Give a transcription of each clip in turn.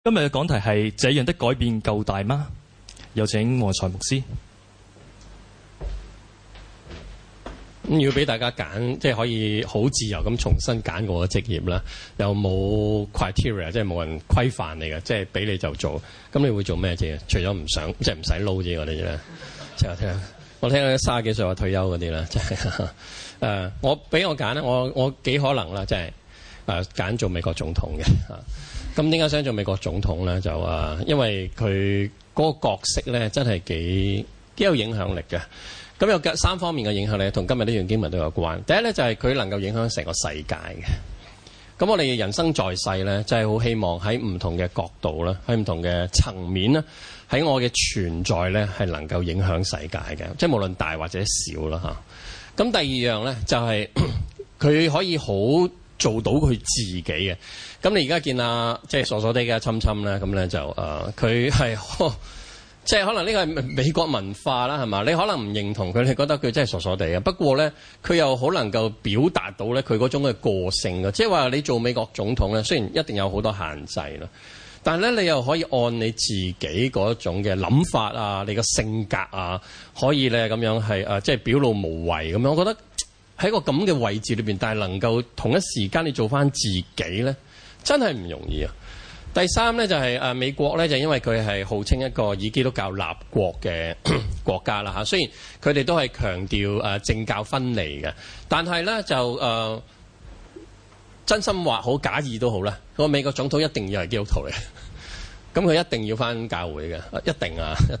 今日嘅講題係這樣的改變夠大嗎？有請王財牧師。 咁要俾大家揀，即係可以好自由咁重新揀我嘅職業啦，又冇 criteria，即係冇人規範你嘅，即係俾你就做。咁你會做咩啫？除咗唔想，即係唔使撈啫，我哋啫。即係聽，我聽嗰啲30幾歲話退休嗰啲啦，即係我俾我揀咧，我幾可能啦，即係揀做美國總統嘅。咁點解想做美國總統咧？就因為佢嗰個角色咧，真係幾有影響力嘅。咁有3方面嘅影響力，同今日呢段經文都有關。第一咧就係佢能夠影響成個世界嘅。咁我哋人生在世咧，真係好希望喺唔同嘅角度啦，喺唔同嘅層面啦，喺我嘅存在咧係能夠影響世界嘅，即係無論大或者小啦嚇。咁第二樣咧就係佢可以好做到佢自己嘅。咁你而家見即係傻傻地嘅侵侵咧，咁咧就佢係即係可能呢個係美國文化啦，係嘛？你可能唔認同佢，你覺得佢真係傻傻地嘅。不過咧，佢又好能夠表達到咧佢嗰種嘅個性嘅。即係話你做美國總統咧，雖然一定有好多限制啦，但係咧你又可以按你自己嗰種嘅諗法啊，你個性格啊，可以咧咁樣係即係表露無遺咁樣。我覺得喺個咁嘅位置裏邊，但係能夠同一時間你做翻自己咧，真係唔容易啊！第三咧就係美國咧，就因為佢係號稱一個以基督教立國嘅國家啦嚇。雖然佢哋都係強調政教分離嘅，但係咧就真心話好假意都好啦。個美國總統一定要係基督徒嚟，咁佢一定要返教會嘅，一定。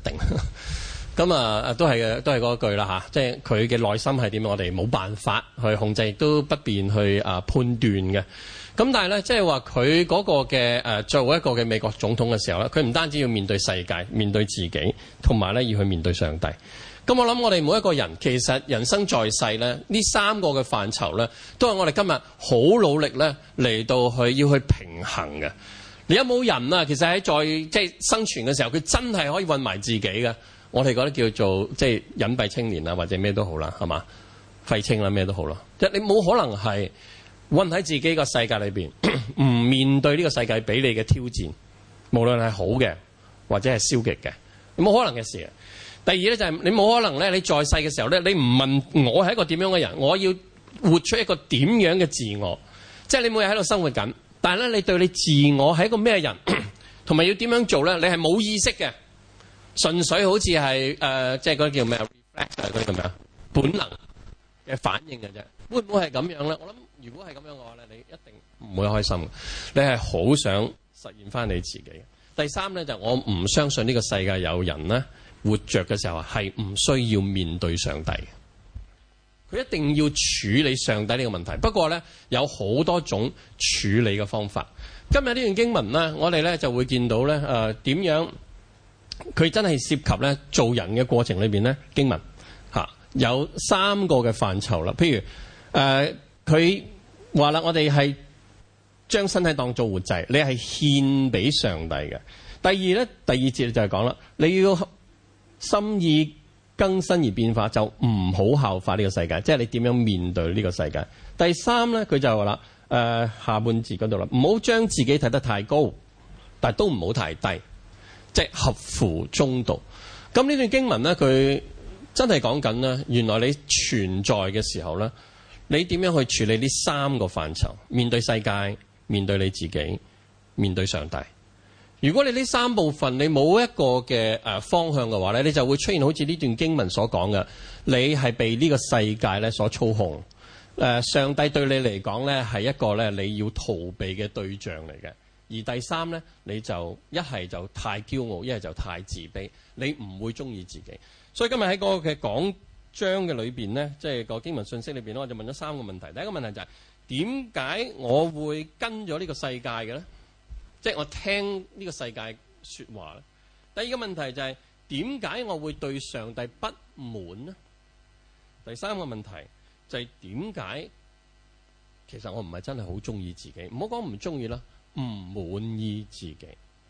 咁都係嗰句啦嚇，即係佢嘅內心係點，我哋冇辦法去控制，亦都不便去判斷嘅。咁但係咧，即係話佢嗰個嘅作為一個嘅美國總統嘅時候咧，佢唔單止要面對世界、面對自己，同埋咧要去面對上帝。咁我諗我哋每一個人其實人生在世咧，呢3個嘅範疇咧，都係我哋今日好努力咧嚟到去要去平衡嘅。你有冇人啊？其實喺即係生存嘅時候，佢真係可以混埋自己嘅。我哋覺得叫做即係隱蔽青年啊，或者咩都好啦，係嘛？廢青啦，咩都好啦。即係你冇可能係混喺自己個世界裏邊，唔面對呢個世界俾你嘅挑戰，無論係好嘅或者係消極嘅，冇可能嘅事。第二咧就係你冇可能咧，你在世嘅時候咧，你唔問我係一個點樣嘅人，我要活出一個點樣嘅自我，即係你每日喺度生活緊，但係咧你對你自我係一個咩人，同埋要點樣做咧，你係冇意識嘅，純粹好似係即係嗰啲叫咩 reflex 嗰啲咁樣本能嘅反應嘅啫。會唔會係咁樣咧？我諗如果係咁樣嘅話咧，你一定唔會開心。你係好想實現翻你自己。第三咧就我唔相信呢個世界有人咧活着嘅時候係唔需要面對上帝嘅。佢一定要處理上帝呢個問題。不過咧有好多種處理嘅方法。今日呢段經文咧，我哋咧就會見到咧點樣佢真係涉及咧做人嘅過程裏邊咧經文有3個嘅範疇啦。譬如佢話啦，我哋係將身體當做活祭，你係獻俾上帝嘅。第二節就係講啦，你要心意更新而變化，就唔好效法呢個世界，即係你點樣面對呢個世界。第三咧，佢就話啦，下半節嗰度啦，唔好將自己睇得太高，但係都唔好太低，即係合乎中道。咁呢段經文咧，佢真係講緊咧，原來你存在嘅時候咧，你點樣去處理呢3個範疇？面對世界，面對你自己，面對上帝。如果你呢3部分你冇一個嘅方向嘅話咧，你就會出現好似呢段經文所講嘅，你係被呢個世界咧所操控。上帝對你嚟講咧係一個咧你要逃避嘅對象嚟嘅。而第三咧，你就一係就太驕傲，一係就太自卑，你唔會中意自己。所以今日喺嗰個嘅講章嘅裏邊咧，即係個經文信息裏邊咧，我就問咗3個問題。第一個問題就係點解我會跟咗呢個世界嘅咧？即係我聽呢個世界説話咧。第二個問題就係點解我會對上帝不滿呢？第三個問題就係點解其實我唔係真係好中意自己？唔好講唔中意啦，唔滿意自己。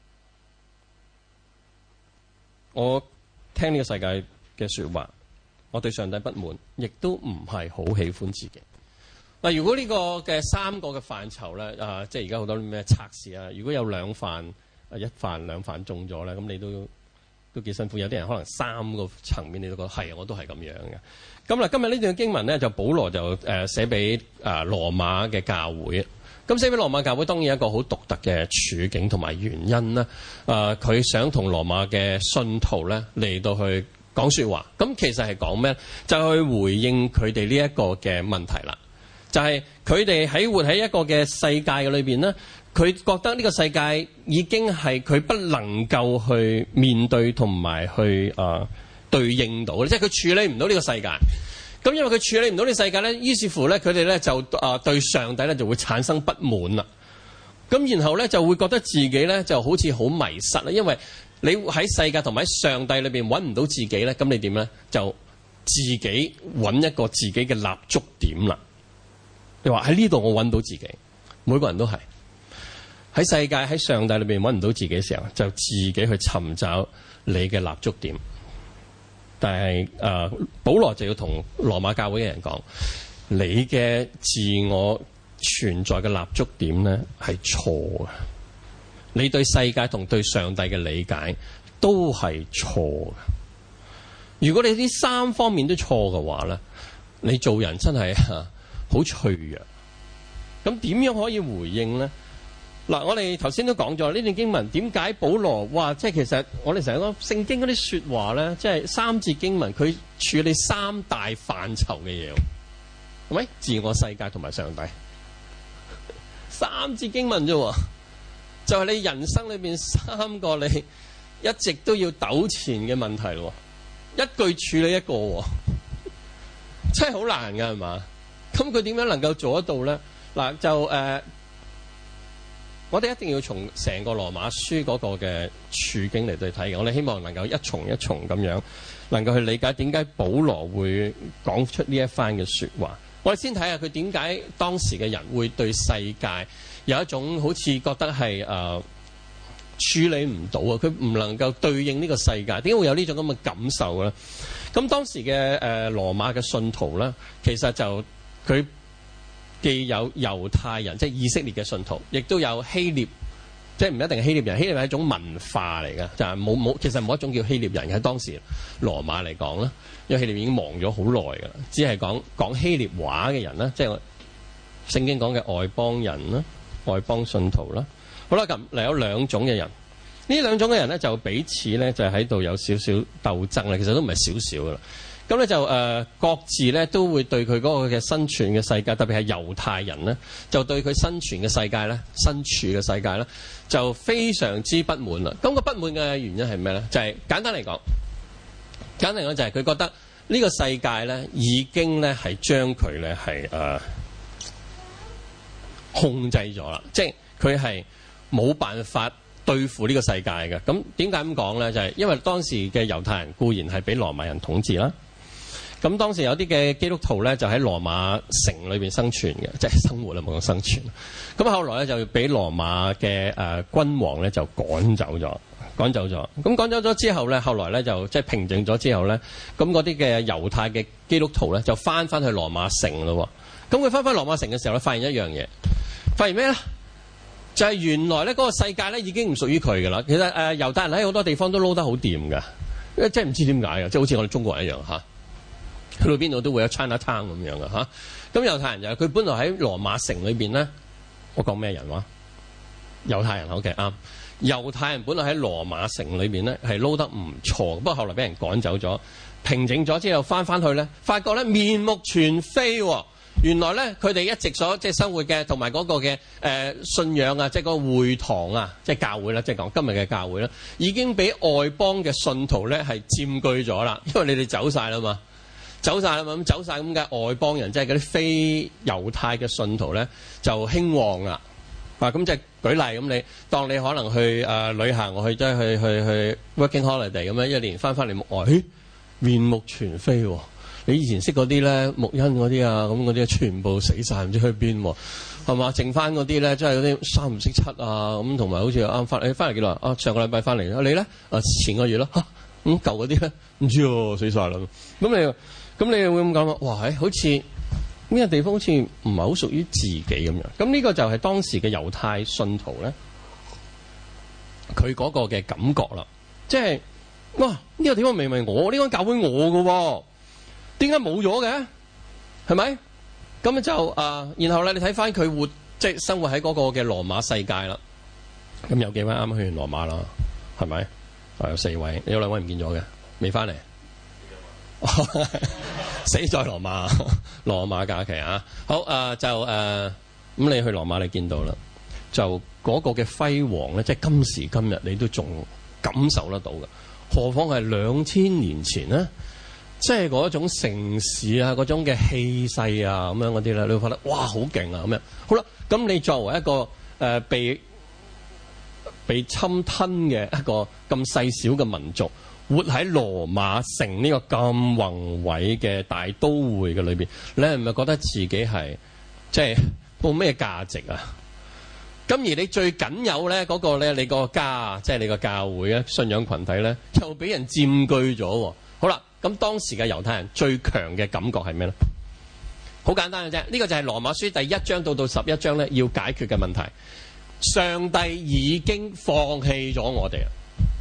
我聽呢個世界嘅説話，我對上帝不滿，亦都唔係好喜歡自己。嗱，如果呢個嘅3個嘅範疇咧，即係而家好多咩測試啊，如果有2範一飯兩飯中咗咧，咁你都幾辛苦。有啲人可能3個層面你都覺得係，我都係咁樣嘅。咁嗱，今日呢段經文咧，就保羅就寫俾羅馬嘅教會。咁寫俾羅馬教會當然有一個好獨特嘅處境同埋原因啦。佢想同羅馬嘅信徒咧嚟到去講説話。咁其實係講咩？就去回應佢哋呢一個嘅問題啦。就係佢哋活喺一個嘅世界嘅裏邊咧，佢覺得呢個世界已經係佢不能夠去面對同埋去對應到，即係佢處理唔到呢個世界。咁因為佢處理唔到呢個世界咧，於是乎咧佢哋咧就對上帝咧就會產生不滿啦。咁然後咧就會覺得自己咧就好似好迷失啦，因為你喺世界同埋喺上帝裏邊揾唔到自己咧，咁你點咧？就自己揾一個自己嘅立足點啦。你話喺呢度我揾到自己，每個人都係喺世界喺上帝裏邊揾唔到自己嘅時候，就自己去尋找你嘅立足點。但係保羅就要同羅馬教會嘅人講，你嘅自我存在嘅立足點咧係錯嘅，你對世界同對上帝嘅理解都係錯嘅。如果你呢3方面都錯嘅話咧，你做人真係好脆弱。咁點樣可以回應咧？嗱，我哋頭先都講咗呢段經文，點解保羅話即係其實我哋成日講聖經嗰啲說話咧，即係3節經文佢處理3大範疇嘅嘢，係咪？自我世界同埋上帝3節經文啫，就係你人生裏邊3個你一直都要糾纏嘅問題咯，一句處理一個，真係好難噶，係嘛？咁佢點樣能夠做得到咧？嗱，就我哋一定要從成個羅馬書嗰個嘅處境嚟對睇嘅。我哋希望能夠一重一重咁樣，能夠去理解點解保羅會講出呢一番嘅說話。我哋先睇下佢點解當時嘅人會對世界有一種好似覺得係處理唔到啊，佢唔能夠對應呢個世界，點解會有呢種咁嘅感受咧？咁當時嘅羅馬嘅信徒咧，其實就佢既有猶太人，即係以色列嘅信徒，亦都有希臘，即係唔一定係希臘人。希臘係一種文化嚟嘅，就係其實冇一種叫希臘人嘅。喺當時羅馬嚟講啦，因為希臘已經亡咗好耐㗎啦，只係講希臘話嘅人啦，即係聖經講嘅外邦人啦、外邦信徒啦。好啦，咁嚟有2種嘅人，呢2種嘅人咧就彼此咧就喺度有少少鬥爭啦，其實都唔係少少㗎啦。咁咧就各自咧都會對佢嗰個嘅生存嘅世界，特別係猶太人咧，就對佢生存嘅世界咧、身處嘅世界咧，就非常之不滿啦。咁個不滿嘅原因係咩咧？就係簡單嚟講就係佢覺得呢個世界咧已經咧係將佢咧係控制咗啦，即係佢係冇辦法對付呢個世界嘅。咁點解咁講咧？就係因為當時嘅猶太人固然係俾羅馬人統治啦。咁當時有啲嘅基督徒咧，就喺羅馬城裏邊生存嘅，即係生活啦，冇講生存。咁後來咧就俾羅馬嘅君王咧就趕走咗。咁趕走咗之後咧，後來咧就即係平靜咗之後咧，咁嗰啲嘅猶太嘅基督徒咧就翻去羅馬城咯。咁佢翻羅馬城嘅時候咧，發現一樣嘢，發現咩咧？就係原來咧嗰個世界咧已經唔屬於佢噶啦。其實猶太人喺好多地方都撈得好掂噶，即係唔知點解嘅，即係好似我哋中國人一樣嚇。去到邊度都會有 China Town 咁樣嘅嚇，咁猶太人就係佢本來喺羅馬城裏邊咧，我講咩人話？猶太人 OK 啱。猶太人本來喺羅馬城裏邊咧係撈得唔錯，不過後來俾人趕走咗，平靜咗之後翻去咧，發覺咧面目全非喎。原來咧佢哋一直所即係生活嘅同埋嗰個嘅信仰啊，即係個會堂啊，即係教會啦，即係講今日嘅教會啦，已經俾外邦嘅信徒咧係佔據咗啦，因為你哋走晒啦嘛。咁走晒咁嘅外邦人，即係嗰啲非猶太嘅信徒咧，就興旺啦。咁即係舉例咁，你當你可能去旅行，我去 working holiday 咁樣，一年翻嚟目外，面目全非喎。你以前識嗰啲咧，木恩嗰啲啊，咁嗰啲全部死晒，唔知去邊喎，係嘛？剩翻嗰啲咧，即係嗰啲3唔識7啊，咁同埋好似啱翻嚟幾耐啊？上個禮拜翻嚟，你咧前個月咯，咁舊嗰啲咧唔知喎，死晒啦。咁你會咁講啊？哇！好似呢個地方好似唔係好屬於自己咁樣。咁呢個就係當時嘅猶太信徒咧， 佢嗰個嘅感覺啦，即係哇呢個地方明明我呢間教會我嘅喎，點解冇咗嘅？係咪？咁就然後咧你睇翻佢活即係生活喺嗰個嘅羅馬世界啦。咁有幾位啱啱去完羅馬啦，係咪？有4位，有2位唔見咗嘅，未翻嚟。死在羅馬，羅馬假期啊！好咁你去羅馬你見到啦，就嗰個嘅輝煌咧，即係今時今日你都仲感受得到嘅，何況係2000年前咧，即係嗰種城市啊，嗰種嘅氣勢啊，咁樣嗰啲咧，你會覺得哇好勁啊咁樣。好啦，咁你作為一個被侵吞嘅一個咁細小嘅民族，活喺羅馬城呢個咁宏偉嘅大都會嘅裏邊，你係咪覺得自己係即係冇咩價值啊？咁而你最僅有咧嗰個咧，你個家即係你個教會咧，信仰群體咧，又俾人佔據咗。好啦，咁當時嘅猶太人最強嘅感覺係咩咧？好簡單嘅啫，呢個就係羅馬書第1章到11章咧要解決嘅問題。上帝已經放棄咗我哋啦。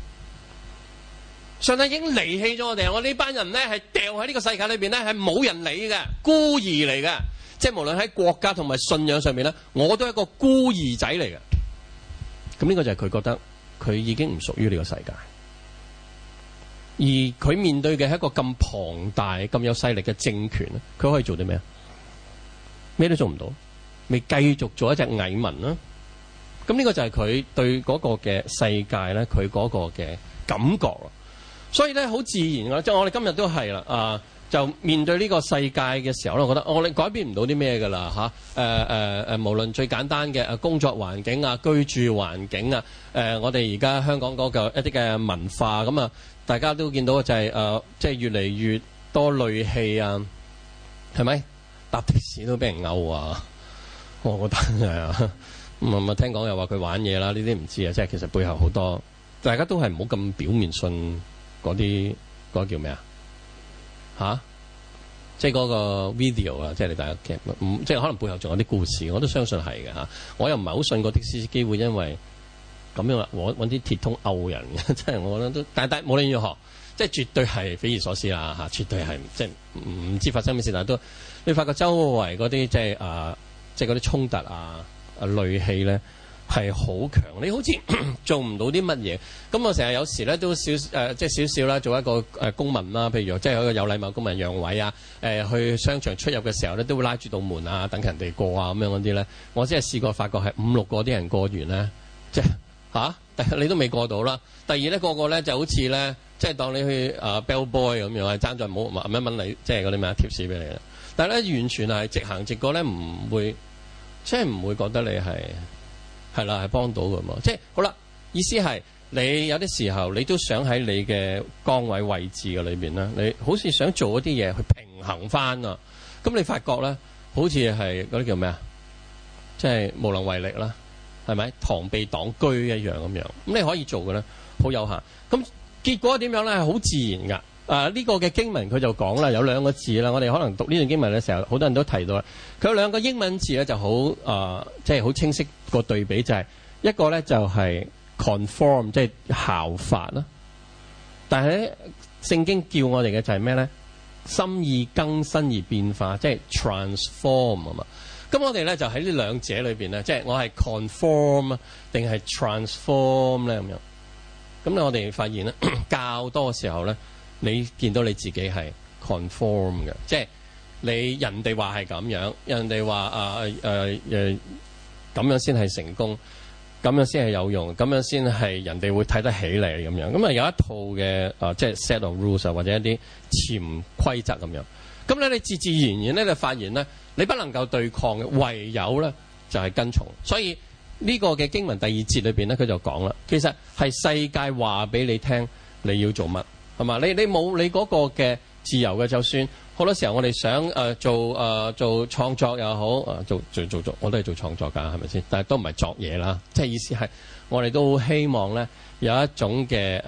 上帝已經離棄咗我哋，我呢班人咧係掉喺呢個世界裏邊咧係冇人理嘅，孤兒嚟嘅，即係無論喺國家同埋信仰上面咧，我都係一個孤兒仔嚟嘅。咁呢個就係佢覺得佢已經唔屬於呢個世界，而佢面對嘅係一個咁龐大、咁有勢力嘅政權咧，佢可以做啲咩啊？咩都做唔到，咪繼續做一隻蟻民啦。咁呢個就係佢對嗰個嘅世界咧，佢嗰個嘅感覺咯。所以咧，好自然嘅，即係我哋今日都係啦，就面對呢個世界嘅時候咧，我覺得我哋改變唔到啲咩㗎啦嚇。無論最簡單嘅工作環境啊、居住環境啊，我哋而家香港嗰個一啲嘅文化咁啊，大家都見到就係即係越嚟越多戾氣啊，係咪？搭的士都俾人毆啊，我覺得係啊。咁聽講又話佢玩嘢啦，呢啲唔知啊，即係其實背後好多，大家都係唔好咁表面信嗰啲嗰個叫咩啊？即係嗰個 video 啊，即係你大家劇，即係可能背後仲有啲故事，我都相信係嘅嚇。我又唔係好信個的士司機會因為咁樣揾啲鐵通毆人嘅，即係我覺得都，但係冇論如何，即係絕對係匪夷所思啦嚇，絕對係即係唔知發生咩事，但係都你發覺周圍嗰啲即係即係嗰啲衝突啊。戾氣咧係好強，你好似做唔到啲乜嘢。咁我成日有時咧都即係少少啦，做一個公民啦，譬如即係一個有禮貌公民讓位啊，去商場出入嘅時候咧都會拉住道門啊，等人哋過啊咁樣嗰啲咧。我真係試過發覺係5-6個啲人過完咧，即係你都未過到啦。第二咧個個咧就好似咧，即係當你去bell boy 咁樣啊，爭在冇問一問你，即係嗰啲咩貼士俾你啦。但係咧完全係直行直過咧，唔會。即係唔會覺得你係啦，係幫到㗎嘛？即係好啦，意思係你有啲時候你都想喺你嘅崗位位置嘅裏邊咧，你好似想做一啲嘢去平衡翻啊。咁你發覺咧，好似係嗰啲叫咩啊？即係無能為力啦，係咪？螳臂擋車一樣咁樣。咁你可以做嘅咧，好有限。咁結果點樣咧？係好自然㗎。呢個嘅經文佢就講啦，有2個字啦。我哋可能讀呢段經文嘅時候，好多人都提到啦。佢有2個英文字咧，就好即係好清晰個對比，就係一個咧就係 conform，即係效法啦。但係咧，聖經叫我哋嘅就係咩咧？心意更新而變化，即係 transform 啊嘛。咁我哋咧就喺呢兩者裏邊咧，即係我係 conform 定係 transform 咧咁樣。咁咧我哋發現咧，較多嘅時候咧。你見到你自己係 conform 嘅，即係你人哋話係咁樣，人哋話咁樣先係成功，咁樣先係有用，咁樣先係人哋會睇得起你咁樣。咁啊有一套嘅即係 set of rules 啊，或者一啲潛規則咁樣。咁咧你自自然然咧就發現咧，你不能夠對抗嘅，唯有咧就係跟從。所以呢個嘅經文第2節裏邊咧，佢就講啦，其實係世界話俾你聽你要做乜。係嘛？你冇你嗰個嘅自由嘅，就算好多時候我哋想做創作又好，做我都係做創作㗎，係咪先？但係都唔係作嘢啦。即係意思係我哋都好希望咧有一種嘅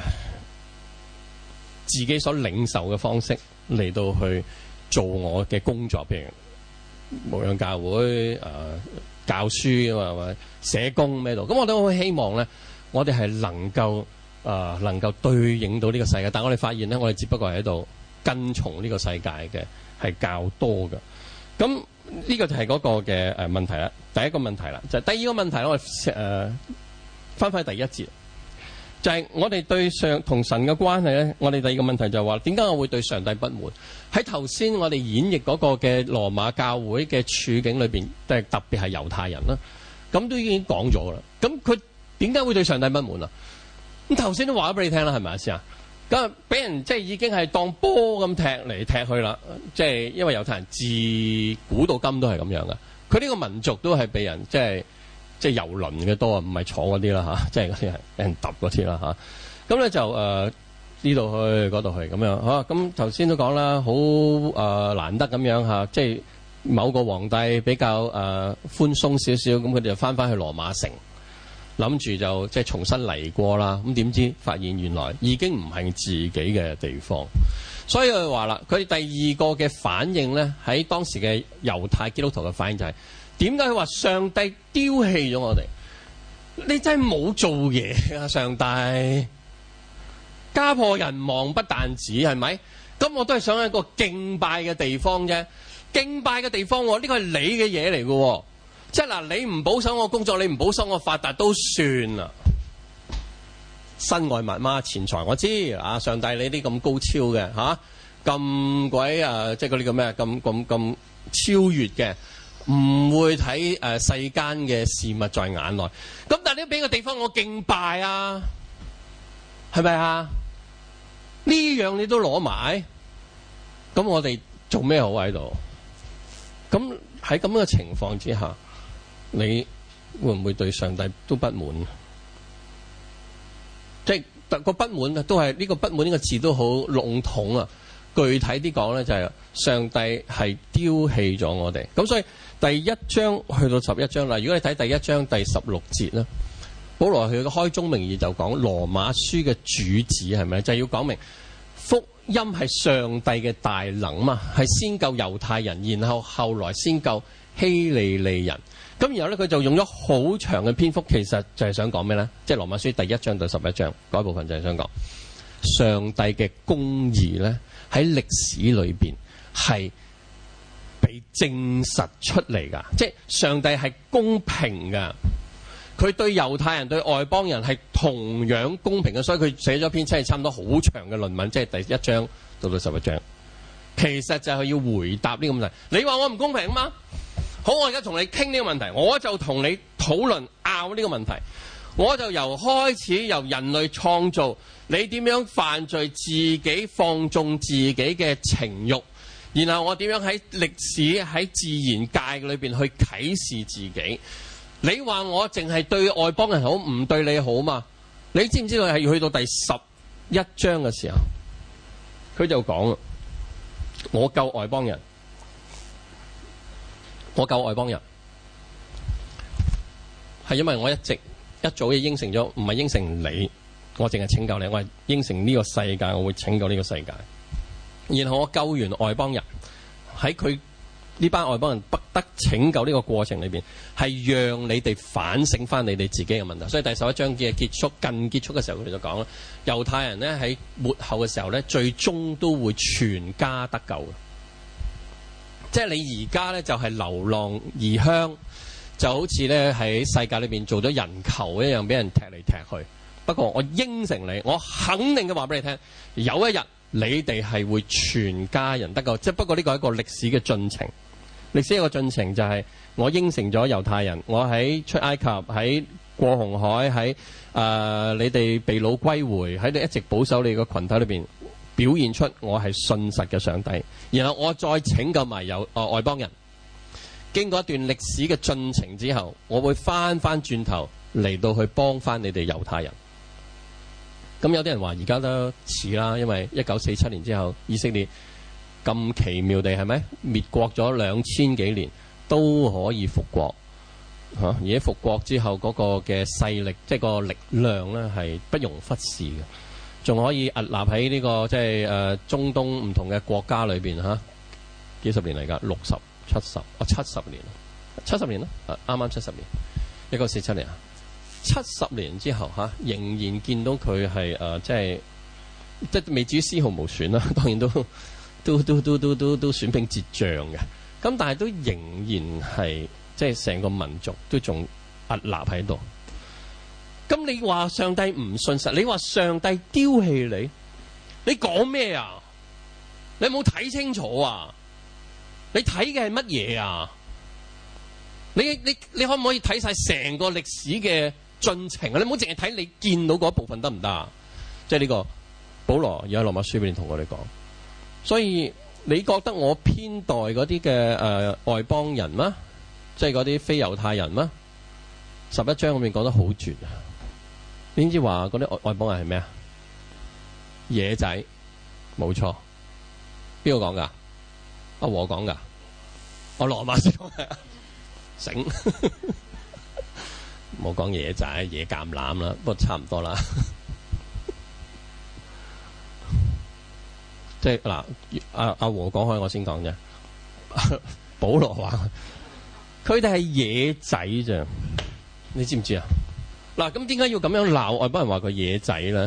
自己所領受嘅方式嚟到去做我嘅工作，譬如牧養教會教書啊嘛，社工咩度？咁我都好希望咧。 我哋係能夠對應到呢個世界，但我哋發現咧，我哋只不過係喺度跟從呢個世界嘅係較多嘅。咁呢個就係嗰個嘅問題啦。第一個問題啦，就係第二個問題我哋翻返去第一節，就係我哋對上同神嘅關係咧。我哋第二個問題就係話，點解我會對上帝不滿？喺頭先我哋演繹嗰個嘅羅馬教會嘅處境裏邊，特別係猶太人啦，咁都已經講咗啦。咁佢點解會對上帝不滿啊？咁頭先都話咗俾你聽啦，係咪先啊？咁俾人即係已經係當波咁踢嚟踢去啦。即係因為猶太人自古到今都係咁樣嘅。佢呢個民族都係被人即係遊輪嘅多啊，唔係坐嗰啲啦嚇，即係嗰啲係俾人揼嗰啲啦嚇。咁咧就呢度去嗰度去咁樣嚇。咁頭先都講啦，好難得咁樣嚇，即係某個皇帝比較寬鬆少少，咁佢哋就翻去羅馬城，諗住就即係重新嚟過啦。咁點知發現原來已經唔係自己嘅地方，所以佢話啦，佢第二個嘅反應咧，喺當時嘅猶太基督徒嘅反應就係點解佢話上帝丟棄咗我哋？你真係冇做嘢啊！上帝家破人亡不但止，係咪？咁我都係想一個敬拜嘅地方啫，敬拜嘅地方呢個係你嘅嘢嚟嘅，即係嗱，你唔保守我工作，你唔保守我發達都算啦。身外物嘛，錢財我知啊，上帝你啲咁高超嘅嚇，咁鬼即係嗰啲叫咩？咁超越嘅。唔會睇世間嘅事物在眼內，咁但係你都俾個地方我敬拜啊，係咪啊？呢樣你都攞埋，咁我哋做咩好喺度？咁喺咁嘅情況之下，你會唔會對上帝都不滿？即係個不滿啊，都係呢個不滿呢個字都好籠統啊。具體啲講咧，就係上帝係丟棄咗我哋。咁所以第一章去到11章啦。如果你睇第一章第16節咧，保羅佢嘅開宗明義就講羅馬書嘅主旨係咪？就係要講明福音係上帝嘅大能嘛，係先救猶太人，然後後來先救希利利人。咁然後咧，佢就用咗好長嘅篇幅，其實就係想講咩咧？即係羅馬書第一章到11章嗰部分就係想講上帝嘅公義咧，喺歷史裏邊係被證實出嚟㗎，即係上帝係公平㗎，佢對猶太人對外邦人係同樣公平嘅，所以佢寫咗篇真係差唔多好長嘅論文，即係第一章到11章，其實就係要回答呢個問題。你話我唔公平嗎？好，我而家同你傾呢個問題，我就同你討論拗呢個問題，我就由人類創造，你點樣犯罪，自己放縱自己嘅情慾，然後我點樣喺歷史喺自然界裏邊去啟示自己。你話我淨係對外邦人好，唔對你好嘛？你知唔知道係要去到第11章嘅時候，佢就講啦，我救外邦人，我救外邦人係因為我一早已應承咗，唔係應承你，我淨係拯救你，我係應承呢個世界，我會拯救呢個世界。然後我救完外邦人，喺佢呢班外邦人不得拯救呢個過程裏邊，係讓你哋反省翻你哋自己嘅問題。所以第11章嘅結束，近結束嘅時候，佢哋就講啦，猶太人呢喺末後嘅時候呢，最終都會全家得救嘅。即係你而家呢，就係流浪異鄉，就好似呢喺世界裏邊做咗人球一樣，俾人踢嚟踢去。不過我應承你，我肯定嘅話俾你聽，有一日你哋係會全家人得救。即係不過呢個係一個歷史嘅進程，歷史一個進程就係我應承咗猶太人，我喺出埃及，喺過紅海，喺你哋被擄歸回，喺你一直保守你個群體裏邊表現出我係信實嘅上帝，然後我再拯救埋外邦人。經過一段歷史嘅進程之後，我會翻轉頭嚟到去幫翻你哋猶太人。咁有啲人話而家都遲啦，因為1947年之後以色列咁奇妙地係咪滅國咗2000幾年都可以復國嚇，而且復國之後嗰個嘅勢力，即係個力量咧係不容忽視嘅，仲可以屹立喺呢個即係中東唔同嘅國家裏邊嚇，幾十年嚟㗎，60、70、70年，70年啦，啱啱70年，1947年啊 70年之後仍然見到佢係即係未至於絲毫無損啦，當然都損兵折將嘅。咁但係都仍然係即係成個民族都仲屹立喺度。咁你話上帝唔信實，你話上帝丟棄你，你講咩啊？你有冇睇清楚啊？你睇嘅係乜嘢啊？你可唔可以睇晒成個歷史嘅進程啊？你唔好淨係睇你見到嗰部分得唔得啊？即係呢個保羅而家羅馬書裏邊同我哋講。所以你覺得我偏待嗰啲嘅外邦人嗎？即係嗰啲非猶太人嗎？11章裏面講得好絕啊！你知話嗰啲外邦人係咩啊？野仔，冇錯。邊個講噶？阿和講噶？我羅馬書講嘅。醒，冇講野仔、野橄欖啦，不過差唔多啦。即係嗱，阿和講開，我先講啫。保羅話佢哋係野仔啫，你知唔知啊？嗱，咁點解要咁樣鬧外邦人話佢野仔咧？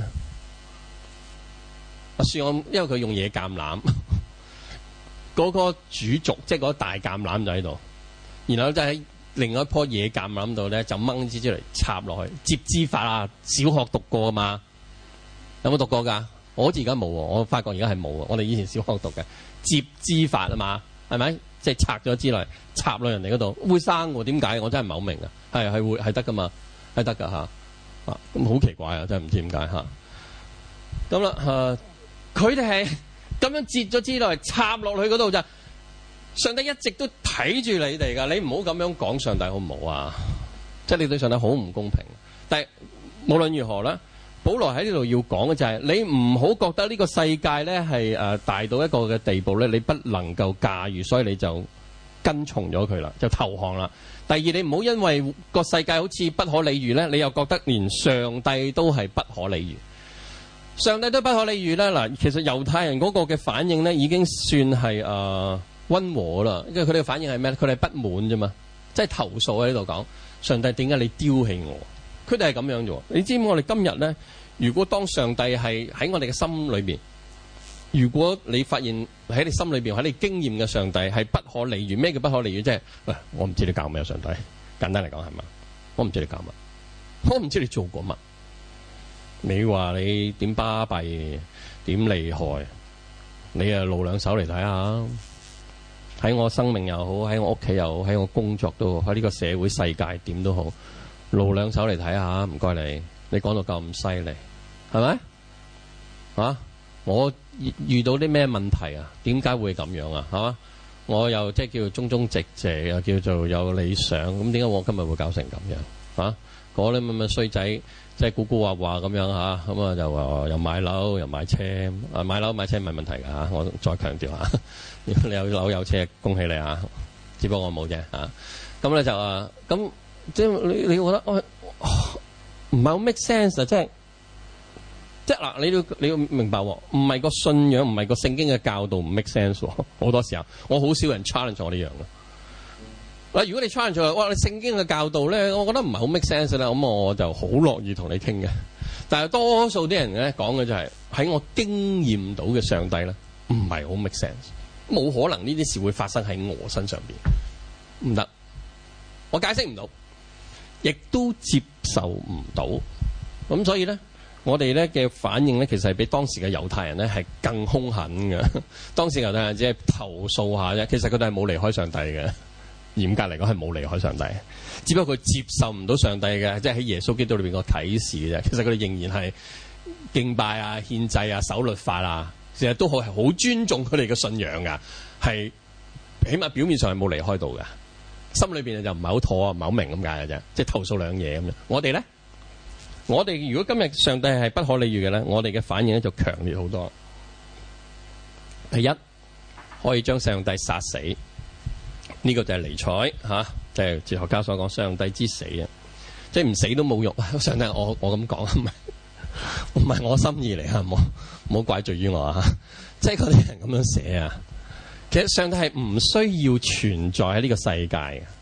算我，因為佢用野橄欖，嗰個主軸即係嗰大橄欖就喺度。然後就喺另外一棵野橄欖度咧，就掹支出嚟插落去，接枝法啊！小學讀過嘛？有冇讀過㗎？我好似而家冇喎，我發覺而家係冇喎。我哋以前小學讀嘅接枝法啊嘛，係咪？即係拆咗枝嚟插落人哋嗰度，會生喎？點解？我真係唔係好明啊！係會係得㗎嘛？係得㗎嚇咁好奇怪啊！真係唔知點解嚇。咁啦佢哋係咁樣接咗枝落嚟插落去嗰度就。上帝一直都睇住你哋㗎，你唔好咁樣講上帝好唔好啊？即係你對上帝好唔公平。但係無論如何咧，保羅喺呢度要講嘅就係你唔好覺得呢個世界咧係大到一個嘅地步咧，你不能夠駕馭，所以你就跟從咗佢啦，就投降啦。第二，你唔好因為個世界好似不可理喻咧，你又覺得連上帝都係不可理喻。上帝都不可理喻咧嗱，其實猶太人嗰個嘅反應咧已經算係溫和啦，因為佢哋嘅反應係咩咧？佢哋係不滿啫嘛，即係投訴喺呢度講上帝點解你丟棄我？佢哋係咁樣啫。你知唔知我哋今日咧？如果當上帝係喺我哋嘅心裏邊，如果你發現喺你心裏邊喺你經驗嘅上帝係不可理喻，咩叫不可理喻？即係喂，我唔知你教咩上帝。簡單嚟講係嘛？我唔知你教乜，我唔知你做過乜。你話你點巴閉，點厲害？你啊露兩手嚟睇下。喺我生命又好，喺我屋企又好，喺我工作都好，喺呢個社會世界點都好，露兩手嚟睇下，唔該你。你講到咁犀利，係咪？啊，我遇到啲咩問題啊？點解會咁樣啊？係嘛？我又即係叫做忠忠直直，又叫做有理想，咁點解我今日會搞成咁樣？啊，嗰啲乜衰仔，即係古古惑惑咁樣嚇，咁啊就話又買樓又買車，買樓買車唔係問題㗎嚇，我再強調下。你有樓有車，恭喜你啊！只不過我冇啫嚇。咁咧就咁即係你覺得唔係好 make sense 啊！即係嗱，你要明白喎，唔係個信仰，唔係個聖經嘅教導唔 make sense 喎。好多時候，我好少人 challenge 我呢樣嘅。嗱，如果你 challenge 我，哇！你聖經嘅教導咧，我覺得唔係好 make sense 啦。咁我就好樂意同你傾嘅。但係多數啲人咧講嘅就係喺我經驗到嘅上帝咧，唔係好 make sense。冇可能呢啲事會發生喺我身上邊，唔得，我解釋唔到，亦都接受唔到。咁所以咧，我哋咧嘅反應咧，其實係比當時嘅猶太人咧係更兇狠嘅。當時猶太人只係投訴下啫，其實佢哋係冇離開上帝嘅。嚴格嚟講係冇離開上帝，只不過佢接受唔到上帝嘅，即係喺耶穌基督裏邊個啟示嘅啫。其實佢哋仍然係敬拜啊、獻祭啊、守律法啊。其實都係好尊重佢哋嘅信仰噶，係起碼表面上係冇離開到嘅，心裏邊就唔係好妥啊，唔係好明咁解嘅啫，即係投訴兩嘢咁樣。我哋咧，我哋如果今日上帝係不可理喻嘅咧，我哋嘅反應咧就強烈好多。第一，可以將上帝殺死，呢個就係尼采嚇，即係哲學家所講上帝之死啊，即係唔死都冇用。上帝，我咁講唔係我心意嚟嚇，唔好怪罪於我啊！即係嗰啲人咁樣寫啊，其實上帝係唔需要存在喺呢個世界嘅，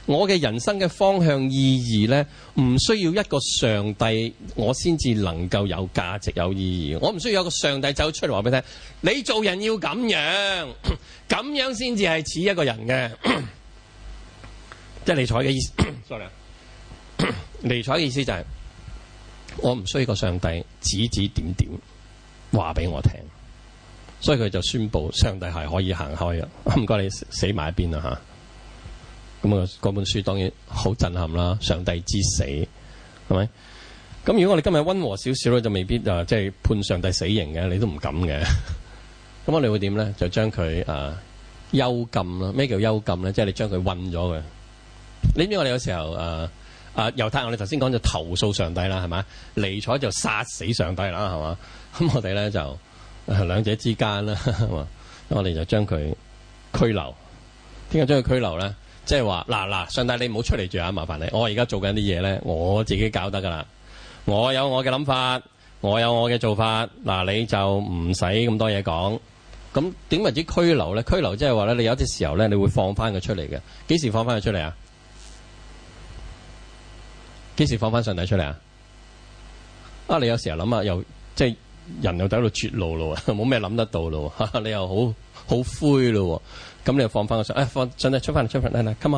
我嘅人生嘅方向意義呢，唔需要一個上帝，我先至能夠有價值有意義。我唔需要有個上帝走出嚟話俾你聽，你做人要咁樣，咁樣先至係似一個人嘅。即係尼采嘅意思，sorry， 尼采嘅意思就係我唔需要個上帝指指點點話俾我聽，所以佢就宣布上帝係可以行開嘅。唔該你死埋一邊啦嚇。咁啊，嗰本書當然好震撼啦！上帝之死係咪？咁如果我哋今日溫和少少咧，就未必即係判上帝死刑嘅，你都唔敢嘅。咁我哋會點咧？就將佢幽禁啦。咩叫幽禁咧？即係你將佢韞咗佢。你知我哋有時候猶太人，我哋頭先講就投訴上帝啦，係咪？尼采就殺死上帝啦，係嘛？咁我哋咧就兩者之間啦，係嘛？我哋就將佢拘留。點解將佢拘留咧？即係話嗱，上帝你唔好出嚟住啊！麻煩你，我而家做緊啲嘢咧，我自己搞得噶啦。我有我嘅諗法，我有我嘅做法。嗱，你就唔使咁多嘢講。咁點為之拘留咧？拘留即係話咧，你有啲時候咧，你會放翻佢出嚟嘅。幾時放翻佢出嚟啊？幾時放翻上帝出嚟啊？你有時候諗下，又即係人又走到絕路咯，冇咩諗得到咯。你又好灰咯。咁你又放翻個上，放上帝出翻嚟嚟 come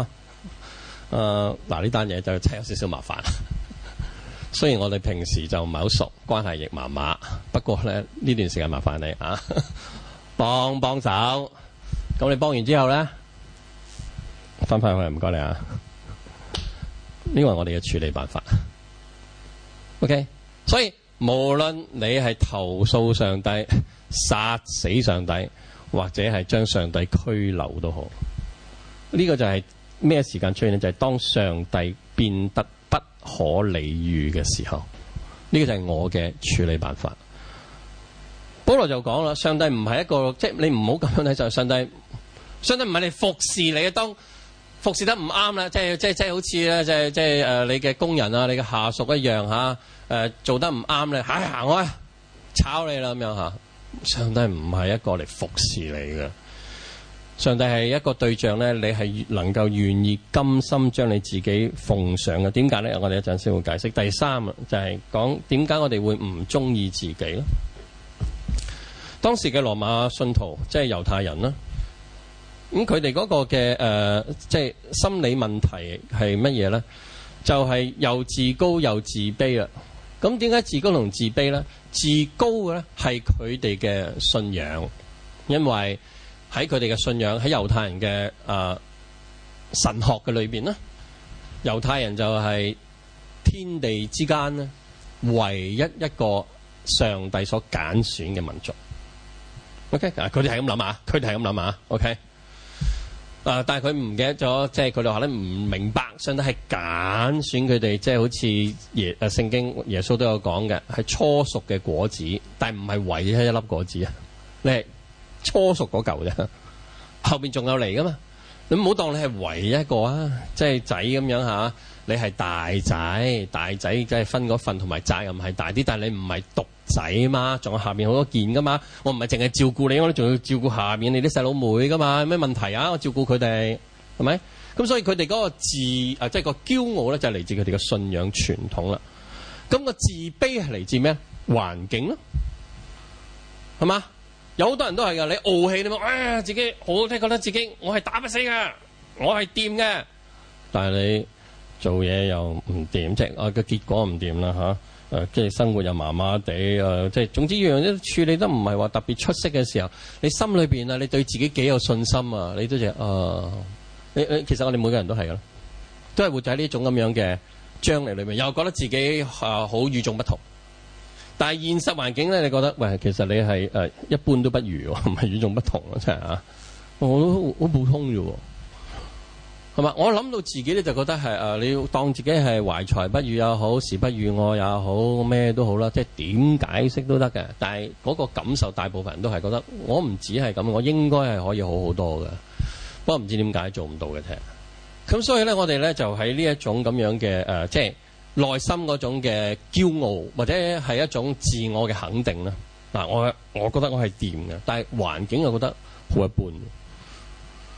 on。嗱呢單嘢就真係有少少麻煩。雖然我哋平時就唔係好熟，關係亦麻麻，不過咧呢段時間麻煩你啊，幫幫手。咁你幫完之後咧，翻返去唔該你啊。呢個係我哋嘅處理辦法。OK， 所以無論你係投訴上帝、殺死上帝，或者係將上帝拘留都好，呢個就係咩時間出現呢？就係當上帝變得不可理喻嘅時候，呢個就係我嘅處理辦法。保羅就講啦，上帝唔係一個，即係你唔好咁樣睇，就係上帝唔係嚟服侍你嘅，當服侍得唔啱啦，即係好似咧，即係你嘅工人啊，你嘅下屬一樣嚇，做得唔啱咧，行開，炒你啦咁樣嚇。上帝唔係一個嚟服侍你嘅，上帝係一個對象咧，你係能夠願意甘心將你自己奉上嘅。點解咧？我哋一陣先會解釋。第三就係講點解我哋會唔中意自己咧？當時嘅羅馬信徒即係猶太人啦，咁佢哋嗰個嘅即係心理問題係乜嘢咧？就係又自高又自卑啊！咁點解自高同自卑咧？自高嘅咧係佢哋嘅信仰，因為喺佢哋嘅信仰喺猶太人嘅神學嘅裏邊咧，猶太人就係天地之間咧唯一一個上帝所揀選嘅民族。OK， 佢哋係咁諗啊，佢哋係咁諗啊。OK， 但係佢唔記得咗，即係佢哋話咧唔明白上帝係揀選佢哋，即係好似聖經耶穌都有講嘅，係初熟嘅果子，但係唔係唯一一粒果子啊，你係初熟嗰嚿啫，後邊仲有嚟噶嘛？你唔好當你係唯一一個啊，即係仔咁樣嚇，你係大仔即係分嗰份同埋責任係大啲，但係你唔係獨仔嘛，仲有下面好多件噶嘛，我唔係淨係照顧你，我仲要照顧下面你啲細佬妹噶嘛，有咩問題啊？我照顧佢哋係咪？咁所以佢哋嗰個即係個驕傲咧，就係嚟自佢哋嘅信仰傳統啦。咁個自卑係嚟自咩？環境咯，係嘛？有好多人都係噶，你傲氣你話，自己好聽覺得自己我係打不死嘅，我係掂嘅，但係你做嘢又唔掂，即係個結果唔掂啦嚇，即係生活又麻麻地，即係總之樣樣都處理得唔係話特別出色嘅時候，你心裏邊啊，你對自己幾有信心啊，你都就其實我哋每個人都係噶啦，都係活在呢種咁樣嘅張力裏面，又覺得自己好與眾不同。但係現實環境咧，你覺得喂，其實你係一般都不如，唔係與眾不同咯，真係啊！我都好普通啫，係嘛？我諗到自己咧，就覺得係你要當自己係懷才不遇又好，時不遇我也好，咩都好啦，即係點解釋都得嘅。但係嗰個感受，大部分人都係覺得我唔止係咁，我應該係可以好好多嘅。不過唔知點解做唔到嘅啫。咁所以咧，我哋咧就喺呢一種咁樣嘅即係內心嗰種嘅驕傲，或者係一種自我嘅肯定啦。我覺得我係掂嘅，但係環境又覺得好一般。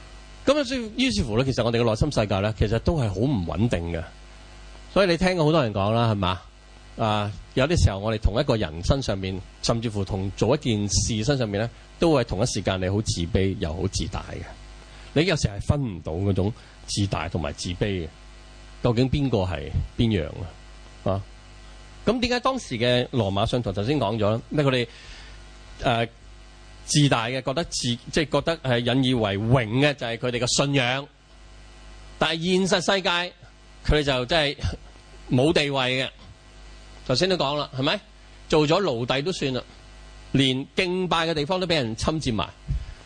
咁於是乎咧，其實我哋嘅內心世界咧，其實都係好唔穩定嘅。所以你聽過好多人講啦，係嘛？有啲時候我哋同一個人身上面，甚至乎同做一件事身上面咧，都係同一時間你好自卑又好自大嘅。你有時係分唔到嗰種自大同埋自卑嘅，究竟邊個係邊樣啊？咁點解當時嘅羅馬信徒頭先講咗咧？咩佢哋自大嘅，覺得即係覺得係引以為榮嘅，就係佢哋嘅信仰。但係現實世界，佢哋就真係冇地位嘅。頭先都講啦，係咪？做咗奴隸都算啦，連敬拜嘅地方都俾人侵佔埋，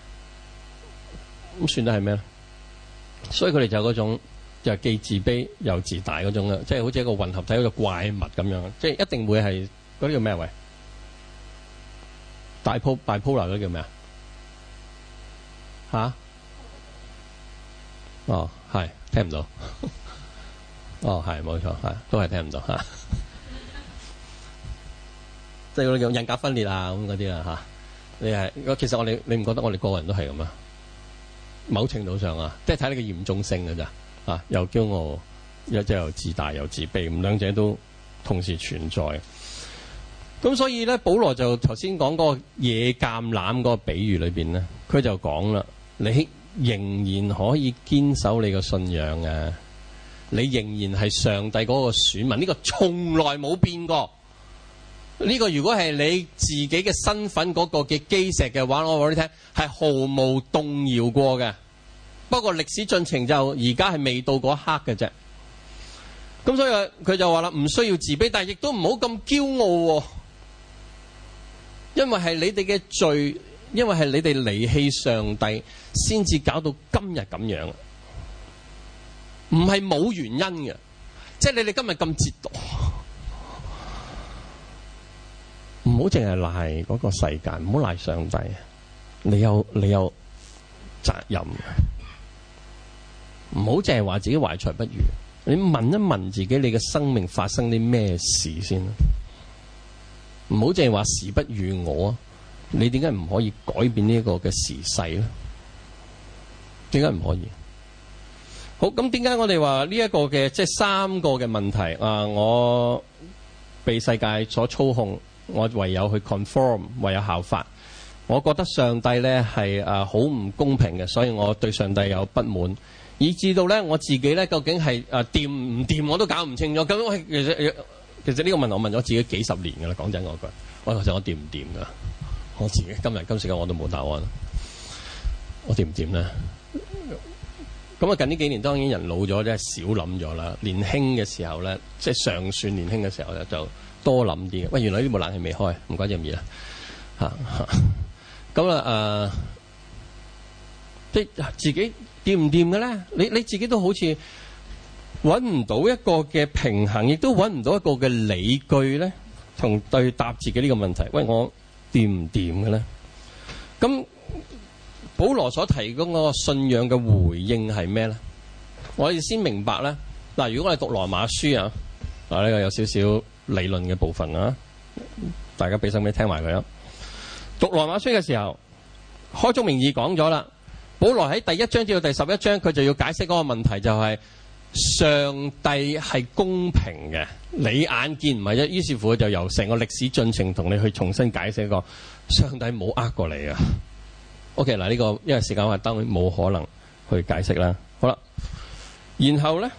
咁算得係咩咧？所以佢哋就嗰種就既自卑又自大嗰種啦，即係好似一個混合體，一個怪物咁樣，即係一定會係嗰啲叫咩位？bipolar 嗰啲叫咩啊？嚇？哦，係聽唔到。哦，係冇錯，係都係聽唔到嚇。即係嗰啲叫人格分裂啊咁嗰啲啦嚇。其實你唔覺得我哋個人都係咁啊？某程度上啊，即係睇你嘅嚴重性㗎咋啊？又驕傲，即係又自大又自卑，咁兩者都同時存在。咁所以咧，保羅就頭先講嗰個野橄欖嗰個比喻裏邊咧，佢就講啦：你仍然可以堅守你個信仰啊！你仍然係上帝嗰個選民，呢個從來冇變過。呢個如果係你自己嘅身份嗰個嘅基石嘅話，我話你聽係毫無動搖過嘅。不過歷史進程就而家係未到嗰一刻嘅啫。咁所以佢就話啦，唔需要自卑，但係亦都唔好咁驕傲喎。因為係你哋嘅罪，因為係你哋離棄上帝，先至搞到今日咁樣。唔係冇原因嘅，即係你哋今日咁折墮，唔好淨係賴嗰個世界，唔好賴上帝。你有責任，唔好淨係話自己懷才不遇。你問一問自己，你嘅生命發生啲咩事先？唔好淨係話時不與我，你點解唔可以改變呢一個嘅時勢咧？點解唔可以？好，咁點解我哋話呢一個嘅即係三個嘅問題啊？我被世界所操控，我唯有去 conform， 唯有效法。我覺得上帝咧係好唔公平嘅，所以我對上帝有不滿，以至到咧我自己咧究竟係掂唔掂我都搞唔清楚。咁其實呢個問題我問咗自己幾十年㗎啦。講真嗰句，其實我掂唔掂㗎？我自己今時我都冇答案。我掂唔掂咧？咁近呢幾年當然人老咗，真係少諗咗啦。年輕嘅時候咧，即係尚算年輕嘅時候咧，就多諗啲嘅。喂，原來呢部冷氣未開，唔該咁熱啦。咁啦即係自己掂唔掂嘅咧？你自己都好似揾唔到一個嘅平衡，亦都揾唔到一個嘅理據咧，同對答自己呢個問題。喂，我掂唔掂嘅咧？咁保羅所提供嗰個信仰嘅回應係咩咧？我哋先明白咧。嗱，如果我哋讀羅馬書啊，呢個有少少理論嘅部分啊，大家俾心機聽埋佢啊。讀羅馬書嘅時候，開宗明義講咗啦。保羅喺第1章至到第11章，佢就要解釋嗰個問題，就係上帝係公平嘅，你眼見唔係啫。於是乎，佢就由成個歷史進程同你去重新解釋個上帝冇呃過你啊。OK， 嗱，呢個因為時間係當然冇可能去解釋啦。好啦，然後咧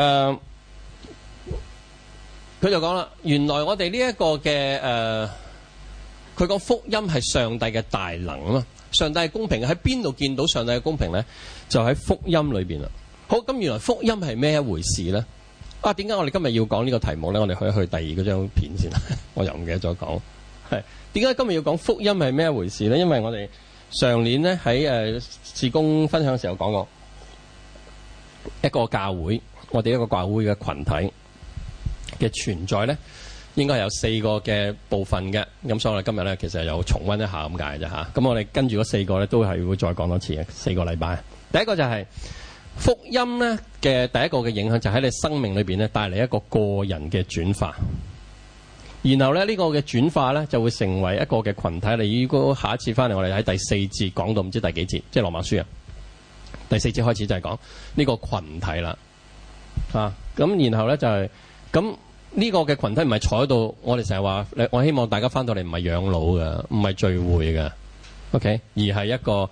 佢就講啦，原來我哋呢一個嘅佢講福音係上帝嘅大能啊嘛。上帝係公平嘅，喺邊度見到上帝嘅公平咧？就喺福音裏邊啦。好，咁原來福音係咩一回事咧？點解我哋今日要講呢個題目咧？我哋可以去第二嗰張片先，我又唔記得咗講。係點解今日要講福音係咩一回事咧？因為我哋上年咧喺事工分享嘅時候講過一個教會，我哋一個教會嘅群體嘅存在咧，應該係有4個嘅部分嘅。咁所以我哋今日咧其實有重溫一下咁解啫嚇。咁我哋跟住嗰4個咧都係會再講多次嘅4個禮拜。第一個就係福音咧嘅第一個嘅影響，就喺你生命裏邊咧帶嚟一個個人嘅轉化。然後咧呢個嘅轉化咧就會成為一個嘅群體。你如果下一次翻嚟，我哋喺第4節講到唔知第幾節，即係羅馬書啊。 第4節開始就係講呢個群體啦，咁然後咧就係咁呢個嘅群體唔係坐喺度，我哋成日話我希望大家翻到嚟唔係養老嘅，唔係聚會嘅 ，OK， 而係一個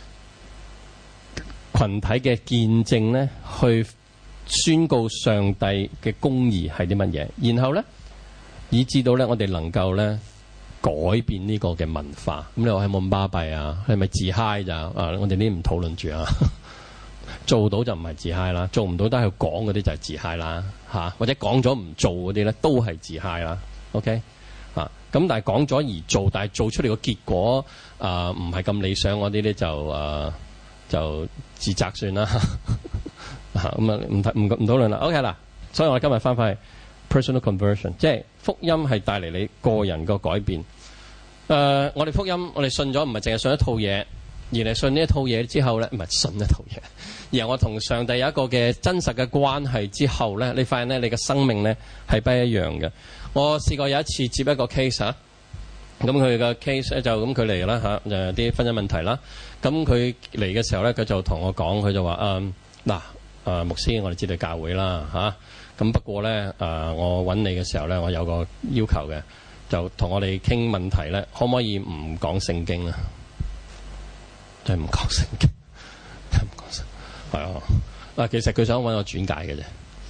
群體嘅見證咧，去宣告上帝嘅公義係啲乜嘢，然後咧以至到咧我哋能夠咧改變呢個嘅文化。咁你話係冇咁巴閉啊？係咪自嗨咋？我哋呢唔討論住啊。做到就唔係自嗨啦，做唔到都係講嗰啲就係自嗨啦，或者講咗唔做嗰啲咧都係自嗨啦。OK，咁但係講咗而做，但係做出嚟個結果唔係咁理想嗰啲咧就自責算啦。咁啊唔討論啦。OK 啦，所以我哋今日翻返去 personal conversion， 即係福音係帶嚟你個人個改變。我哋福音我哋信咗唔係淨係信一套嘢。而嚟信呢一套嘢之後咧，唔係信一套嘢，而係我同上帝有一個嘅真實嘅關係之後咧，你發現咧你嘅生命咧係不一樣嘅。我試過有一次接一個 case 咁佢嘅 case 咧就咁佢嚟啦就啲婚姻問題啦。咁佢嚟嘅時候咧，佢就同我講，佢就話牧師，我哋知道教會啦咁不過咧我揾你嘅時候咧，我有個要求嘅，就同我哋傾問題咧，可唔可以唔講聖經啊？真係唔講聖經，真係唔講聖經。係啊，其實佢想揾我轉介嘅啫，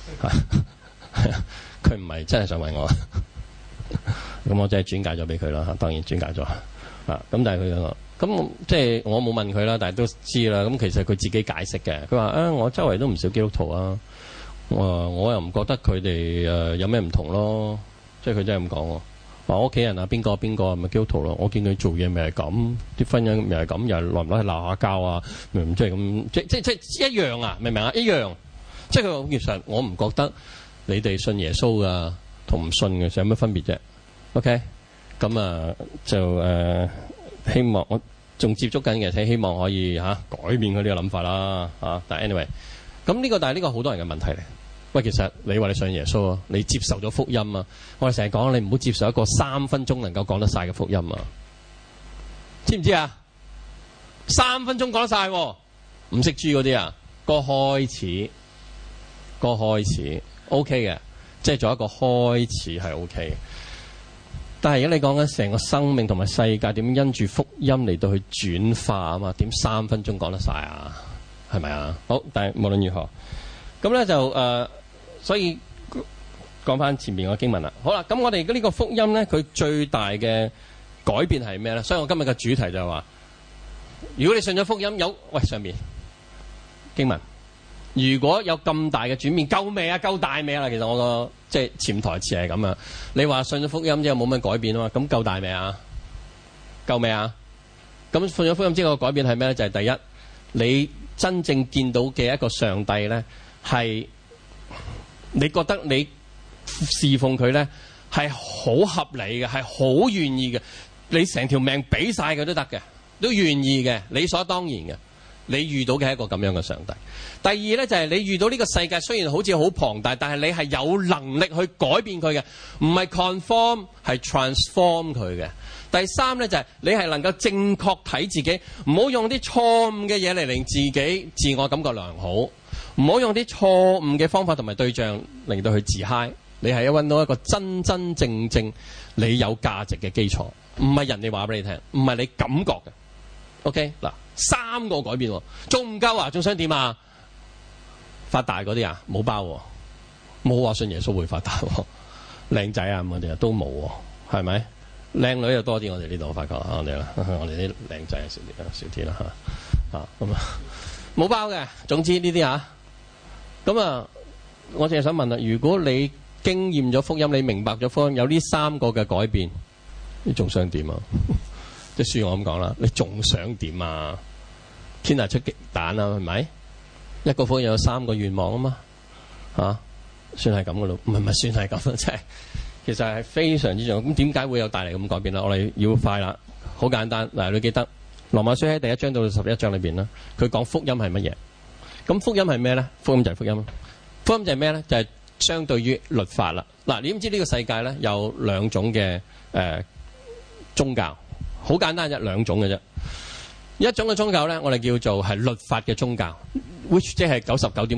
佢唔係真係想揾我。咁我真係轉介咗俾佢啦，當然轉介咗。咁但係佢咁即係我冇問佢啦，但係都知啦。咁其實佢自己解釋嘅，佢話我周圍都唔少基督徒啊，我又唔覺得佢哋有咩唔同咯，即係佢真係咁講喎。話我屋企人啊，邊個咪基督徒咯？我見佢做嘢咪係咁，啲婚姻咪係咁，又耐唔耐係鬧下交啊？即係咁，即係一樣啊？明唔明啊？一樣，即係佢話其實我唔覺得你哋信耶穌噶同唔信嘅有乜分別啫。OK， 咁就希望我仲接觸緊嘅，睇希望可以改變佢呢個諗法啦但係 anyway， 咁呢個但係呢個好多人嘅問題嚟。喂，其實你話你信耶穌啊，你接受咗福音啊，我哋成日講你唔好接受一個3分鐘能夠講得晒嘅福音啊，知唔知啊？3分鐘講得晒，唔識豬嗰啲啊，個開始 OK 嘅，即係做一個開始係 OK 嘅。但係而家你講緊成個生命同埋世界點因住福音嚟到去轉化啊嘛，點3分鐘講得晒啊？係咪啊？好，但係無論如何，咁咧就所以講翻前面個經文啦。好啦，咁我哋呢個福音咧，佢最大嘅改變係咩咧？所以我今日嘅主題就係話，如果你信咗福音上面經文，如果有咁大嘅轉變，夠未啊？夠大未啊？其實我個即係潛台詞係咁啊。你話信咗福音之後冇乜改變啊嘛？咁夠大未啊？夠未啊？咁信咗福音之後嘅改變係咩咧？就係第一，你真正見到嘅一個上帝咧，係你覺得你侍奉佢咧係好合理嘅，係好願意嘅，你成條命俾晒佢都得嘅，都願意嘅，理所當然嘅。你遇到嘅係一個咁樣嘅上帝。第二咧就係你遇到呢個世界雖然好似好龐大，但係你係有能力去改變佢嘅，唔係 conform 係 transform 佢嘅。第三咧就係你係能夠正確睇自己，唔好用啲錯誤嘅嘢嚟令自己自我感覺良好，唔好用啲錯誤嘅方法同埋對象令到佢自嗨。你係揾到一個真真正正你有價值嘅基礎，唔係人哋話俾你聽，唔係你感覺嘅。OK 嗱，3個改變仲唔夠啊？仲想點啊？發大嗰啲啊冇包，冇話信耶穌會發達，靚仔啊咁我哋都冇，係咪？靚女又多啲，我哋呢度發覺我哋啦，我哋啲靚仔少啲啦咁冇包嘅。總之呢啲咁我淨係想問啦，如果你經驗咗福音，你明白咗福音，有呢3個嘅改變，你仲想點啊？即係書我咁講啦，你仲想點啊？天下出極蛋啊，係咪？一個福音有3個願望啊嘛，算係咁噶咯？唔係算係咁啦，即係其實係非常之重要。咁點解會有帶嚟咁改變啦？我哋要快啦，好簡單嗱，你記得羅馬書喺第1章到11章裏邊啦，佢講福音係乜嘢？咁福音係咩咧？福音就係福音，福音就係咩咧？就係相對於律法啦。嗱，你知唔知呢個世界咧有2種嘅宗教？好簡單啫，2種嘅啫。 一種嘅宗教咧，我哋叫做係律法嘅宗教 ，which 即係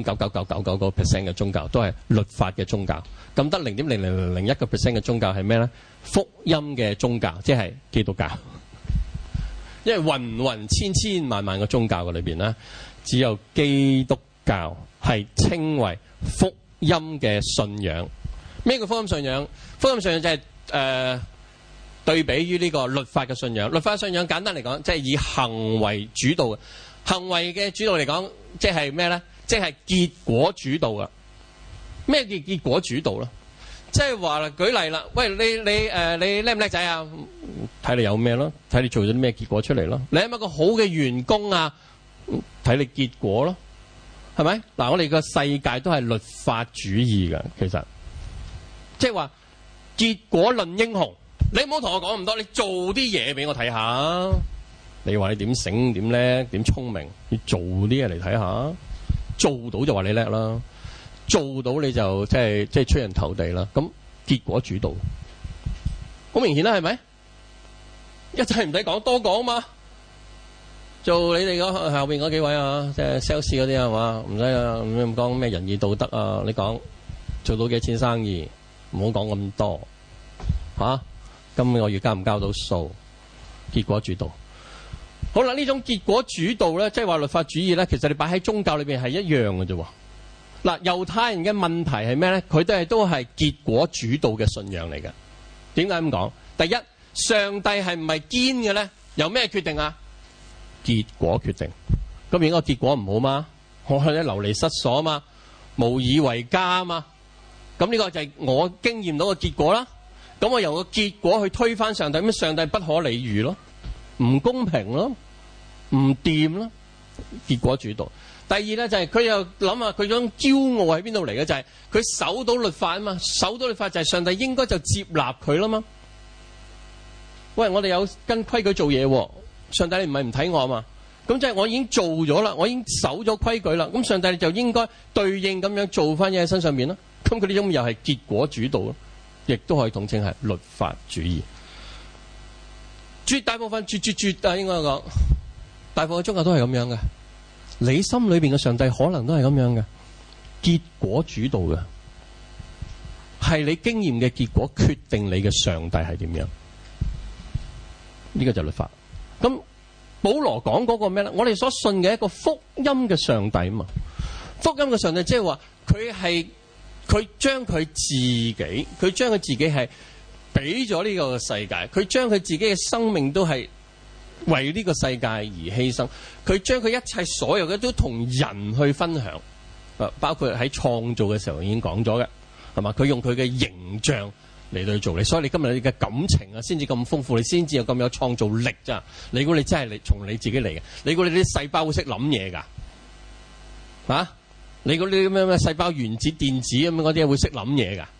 99.99999%嘅宗教都係律法嘅宗教。咁得0.0001%嘅宗教係咩咧？福音嘅宗教，即係基督教。因為雲千萬嘅宗教嘅裏邊咧，只有基督教係稱為福音嘅信仰。咩叫福音信仰？福音信仰就係對比於呢個律法嘅信仰。律法信仰簡單嚟講，即係以行為主導嘅。行為嘅主導嚟講，即係咩咧？即係結果主導啊！咩叫結果主導咧？即係話啦，舉例啦，喂，你叻唔叻仔啊？睇你有咩咯，睇你做咗啲咩結果出嚟咯。你係咪一個好嘅員工啊？睇你結果咯，係咪？嗱，我哋個世界都係律法主義嘅，其實即係話結果論英雄。你唔好同我講咁多，你做啲嘢俾我睇下。你話你點醒、點叻、點聰明，你做啲嘢嚟睇下。做到就話你叻啦，做到你就即係出人頭地啦。咁結果主導，好明顯啦，係咪？一切唔使講，多講嘛。做你哋後邊嗰幾位啊，即係 sales 嗰啲係嘛？唔使啊，唔講咩仁義道德啊。你講做到幾錢生意，唔好講咁多嚇。今個月交唔交到數？結果主導。好啦，呢種結果主導咧，即係話律法主義咧，其實你擺喺宗教裏邊係一樣嘅啫。嗱，猶太人嘅問題係咩咧？佢哋都係結果主導嘅信仰嚟嘅。點解咁講？第一，上帝係唔係堅嘅咧？由咩決定啊？結果決定。咁而家個結果唔好嘛？我係咧流離失所啊嘛，無以為家啊嘛。咁呢個就係我經驗到嘅結果啦。咁我由個結果去推翻上帝，咁上帝不可理喻咯，唔公平咯，唔掂咯，結果主導。第二咧就係佢又諗下佢種驕傲喺邊度嚟嘅，就係佢守到律法啊嘛，守到律法就係上帝應該就接納佢啦嘛。喂，我哋有跟規矩做嘢，上帝你唔係唔睇我啊嘛？咁即係我已經做咗啦，我已經守咗規矩啦，咁上帝就應該對應咁樣做翻嘢喺身上面啦。咁佢呢種又係結果主導咯。亦都可以統稱係律法主義。絕大部分絕啊，應該講大部分宗教都係咁樣嘅。你心裏邊嘅上帝可能都係咁樣嘅，結果主導嘅，係你經驗嘅結果決定你嘅上帝係點樣。呢個就係律法。咁保羅講嗰個咩咧？我哋所信嘅一個福音嘅上帝嘛。福音嘅上帝即係話佢將佢自己係俾咗呢個世界，佢將佢自己嘅生命都係為呢個世界而犧牲，佢將佢一切所有嘅都同人去分享，包括喺創造嘅時候已經講咗嘅，係嘛？佢用佢嘅形象嚟到去做你，所以你今日你嘅感情啊，先至咁豐富，你先至有咁有創造力咋？你估你真係從你自己嚟嘅？你估你啲細胞會識諗嘢㗎？啊？你嗰啲咩細胞、原子、電子咁樣嗰啲會識諗嘢噶，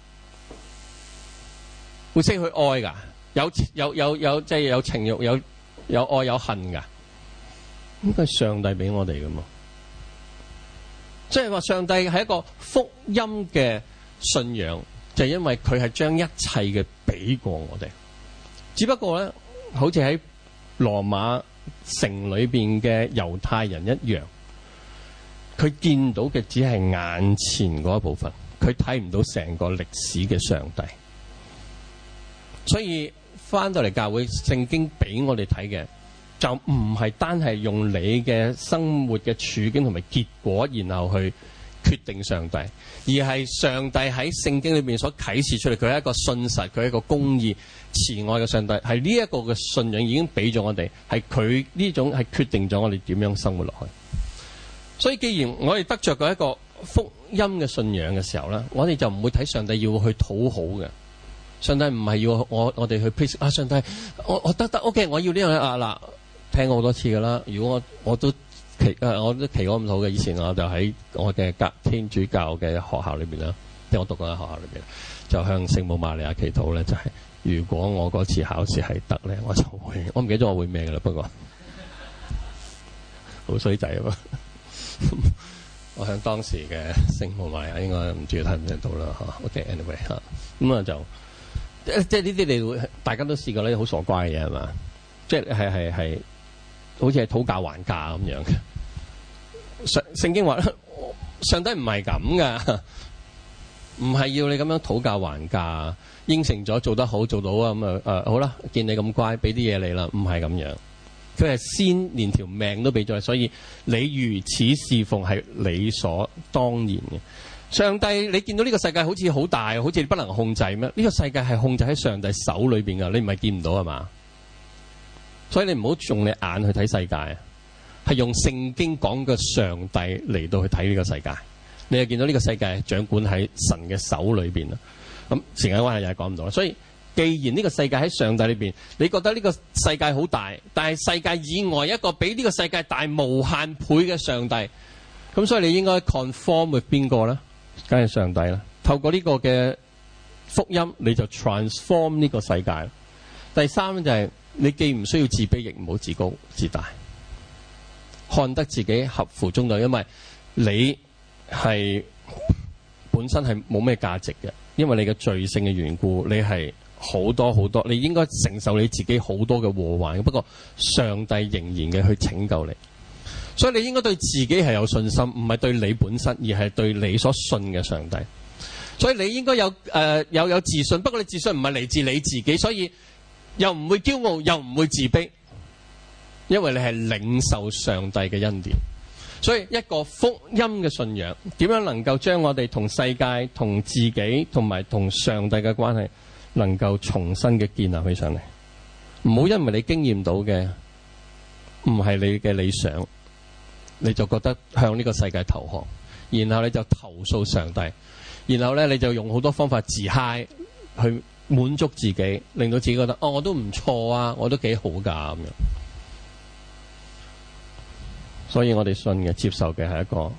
會識去愛噶，有即係有情慾、有愛有恨噶，應該係上帝俾我哋噶嘛。即係話上帝係一個福音嘅信仰，就係因為佢係將一切嘅俾過我哋。只不過咧，好似喺羅馬城裏邊嘅猶太人一樣。佢見到嘅只係眼前嗰一部分，佢睇唔到成個歷史嘅上帝。所以翻到嚟教會，聖經俾我哋睇嘅就唔係單係用你嘅生活嘅處境同埋結果，然後去決定上帝，而係上帝喺聖經裏邊所啟示出嚟，佢係一個信實，佢係一個公義、慈愛嘅上帝。係呢一個嘅信仰已經俾咗我哋，係佢呢種係決定咗我哋點樣生活落去。所以既然我哋得着過一個福音嘅信仰嘅時候咧，我哋就唔會睇上帝要去討好嘅。上帝唔係要我哋去 please 啊！上帝，我得 OK， 我要呢樣啊嗱，聽過好多次噶啦。如果我都祈過唔到嘅，以前我就喺我嘅天主教嘅學校裏邊啦，即係我讀過喺學校裏邊，就向聖母瑪利亞祈禱咧，就係如果我嗰次考試係得咧，我就會，我唔記得咗我會咩噶啦，不過好衰仔啊嘛。我向當時嘅聖母瑪利亞，應該唔知睇唔睇到啦嚇。OK，anyway 嚇，咁啊就即係呢啲你會大家都試過呢啲好傻瓜嘅嘢係嘛？即係好似係討價還價咁樣嘅。聖經話上帝唔係咁噶，唔係要你咁樣討價還價，應承咗做得好做到啊咁好啦，見你咁乖，俾啲嘢你啦，唔係咁樣。佢係先連條命都俾咗你，所以你如此侍奉係理所當然嘅。上帝，你見到呢個世界好似好大，好似你不能控制咩？呢個世界係控制喺上帝手裏邊噶，你唔係見唔到係嘛？所以你唔好用你眼去睇世界啊，係用聖經講嘅上帝嚟到去睇呢個世界。你又見到呢個世界掌管喺神嘅手裏邊啦。咁時間關係又係講唔到啦。所以既然呢個世界喺上帝裏邊，你覺得呢個世界好大，但係世界以外一個比呢個世界大無限倍嘅上帝，咁所以你應該 conform with 邊個呢？梗係上帝啦。透過呢個嘅福音，你就 transform 呢個世界。第三就係你既唔需要自卑，亦唔好自高自大，看得自己合乎中道，因為你係本身係冇咩價值嘅，因為你嘅罪性嘅緣故，你係好多好多，你應該承受你自己好多嘅禍患。不過上帝仍然嘅去拯救你，所以你應該對自己係有信心，唔係對你本身，而係對你所信嘅上帝。所以你應該有自信，不過你自信唔係嚟自你自己，所以又唔會驕傲，又唔會自卑，因為你係領受上帝嘅恩典。所以一個福音嘅信仰，點樣能夠將我哋同世界、同自己同埋同上帝嘅關係能夠重新嘅建立起上嚟？唔好因為你經驗到嘅唔係你嘅理想，你就覺得向呢個世界投降，然後你就投訴上帝，然後咧你就用好多方法自嗨去滿足自己，令到自己覺得我都唔錯啊，我都幾好噶咁樣。所以我哋信嘅、接受嘅係一個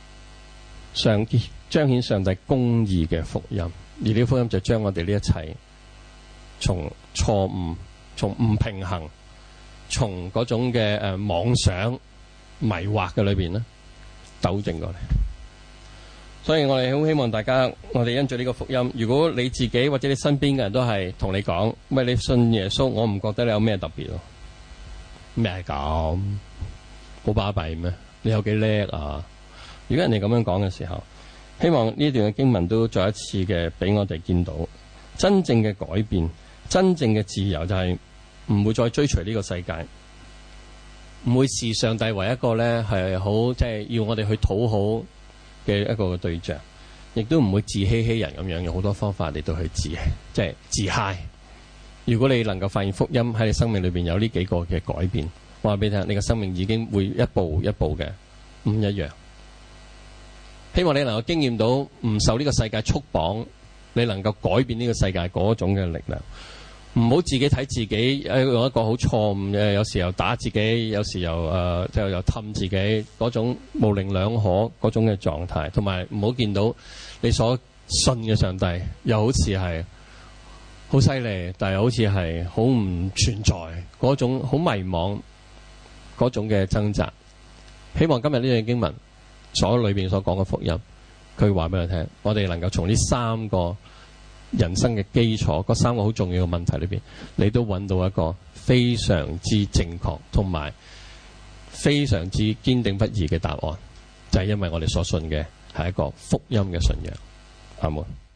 彰顯上帝公義嘅福音，而呢個福音就將我哋呢一切從錯誤、從唔平衡、從嗰種嘅妄想、迷惑嘅裏邊咧糾正過嚟。所以我哋好希望大家，我哋因住呢個福音，如果你自己或者你身邊嘅人都係同你講，喂，你信耶穌，我唔覺得你有咩特別咯。咩係咁？好巴閉咩？你有幾叻啊？如果人哋咁樣講嘅時候，希望呢段嘅經文都再一次嘅俾我哋見到真正嘅改變，真正嘅自由就係唔會再追隨呢個世界，唔會視上帝為一個咧係好即係要我哋去討好嘅一個對象，亦都唔會自欺欺人咁樣，用好多方法嚟到去即係自嗨。如果你能夠發現福音喺你生命裏邊有呢幾個嘅改變，話俾你聽，你嘅生命已經會一步一步嘅唔一樣。希望你能夠經驗到唔受呢個世界束綁，你能夠改變呢個世界嗰種嘅力量。唔好自己睇自己用一個好錯誤嘅，有時又打自己，有時又又氹自己嗰種模棱兩可嗰種嘅狀態，同埋唔好見到你所信嘅上帝又好似係好犀利，但係好似係好唔存在嗰種好迷惘嗰種嘅掙扎。希望今日呢段經文所裏邊所講嘅福音，佢話俾你聽，我哋能夠從呢三個人生嘅基礎，嗰三個好重要嘅問題裏邊，你都揾到一個非常之正確同埋非常之堅定不移嘅答案，就係因為我哋所信嘅係一個福音嘅信仰。阿門。